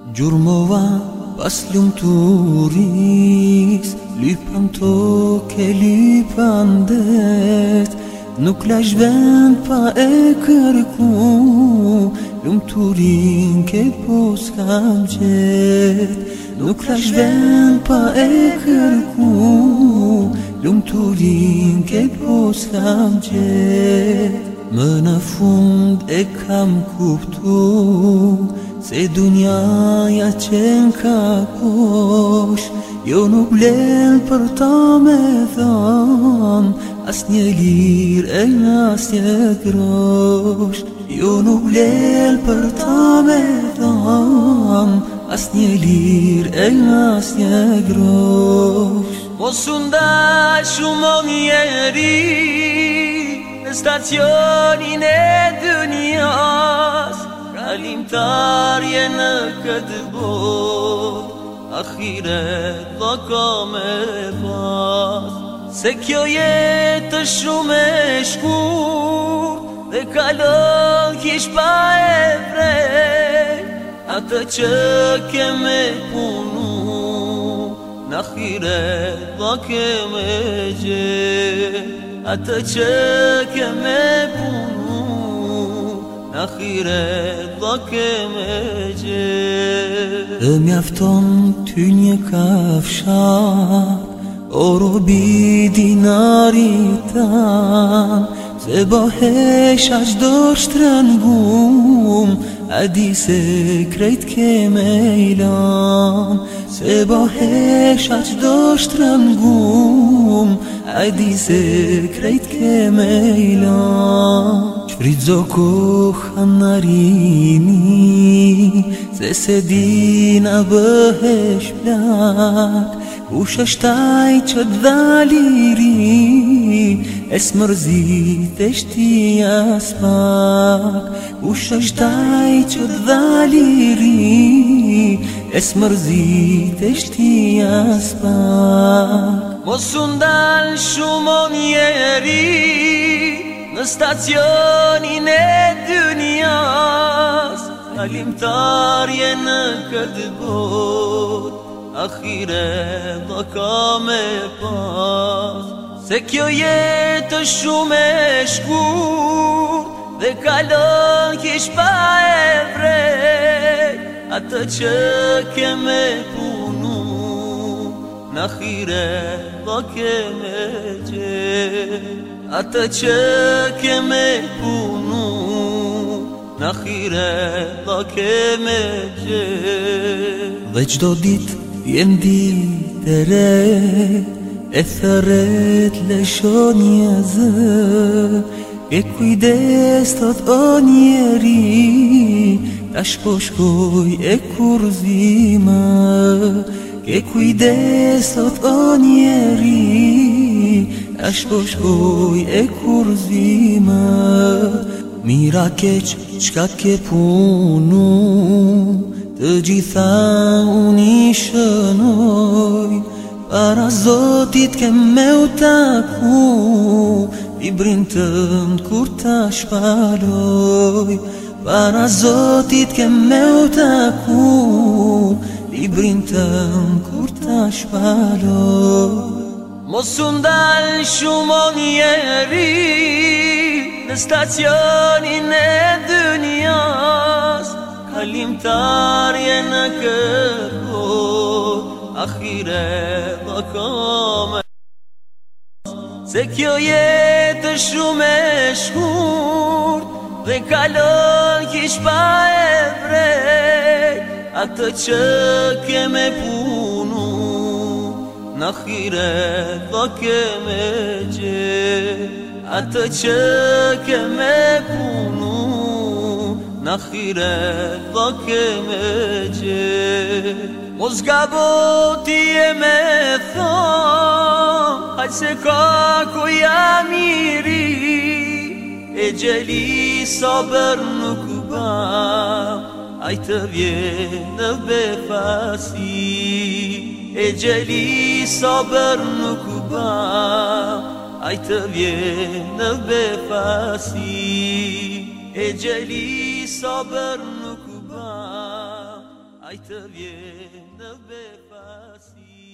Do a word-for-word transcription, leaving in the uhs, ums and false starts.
Gjurmova pas lumturis, lypëm toke, lypëm det. Nuk lash vend pa e kërku, lumturin ke po s'kam gjet. Nuk lash vend pa e kërku, lumturin ke po s'kam gjet. Më në fund e kam kuptu se dunjaja qen ka posh, jo nuk blen për ta me thon as një lir e as një grosh. Jo nuk blen për ta me thon as një lir e as një grosh. Mos u ndal shumë o njeri në stacionin e dunjas, kalimtarje në këtë bot, ahiret do ka me pas. Se kjo jetë shumë e shkurt dhe kalon kish pa e vrej, atë që ke me punu në ahiret do ke me gjet. Atë që ke me punu në ahiret do ke me gjet. Të mjafton ty një kafshat, o robi dinari tan, se bohesha qdo shtrëngum, a di se krejt ke me ilan. Se bohesha qdo shtrëngum, a di se krejt ke me ilan. Shfridzo koha narini, se se dina bëhesh plak. Kush është ai që t'dhaliri, e s'mërzit e shti as pak. Kush është ai që t'dhaliri, e s'mërzit e shti as pak. Mos u ndal shumë o njeri në stacionin e dunjas, kalimtarje në këtë bot, ahiret do ka me pas. Se kjo jetë shumë e shkurt dhe kalon kish pa e vrej, atë që ke me punu në ahiret do ke me gjet. Atë që ke me punu në ahiret do ke me gjet. Dhe qdo dit vjen dit e re, e thëret lëshon një zë. Ke kujdes thot o njeri, tash po shkoj e kurzima. Ke kujdes thot o njeri, tash po shkoj e kurzima. Mira keq qka ke punu, të gjitha unë i shënoj. Para Zotit ke me u taku, librin tënd kur ta shpaloj. Para Zotit ke me u taku, librin tënd kur ta shpaloj. Mos u ndal shumë o njeri në stacionin e dunjas, kalimtarje në këtë bot, ahiret do ka me pas. Se kjo jetë shumë e shkurt dhe kalon kish pa e vrej, atë që ke me punu në ahiret do ke me gjet. Atë që ke me punu në ahiret do ke me gjet. Mos gabo ti e me thon, hajt se ka ku ja miri, e gjeli sabër nuk ba, aj të vjen në befasi. E gjeli sabër nuk ba, aj të vjen në befasi. E gjeli sabër nuk ba, Ai te viene be fasi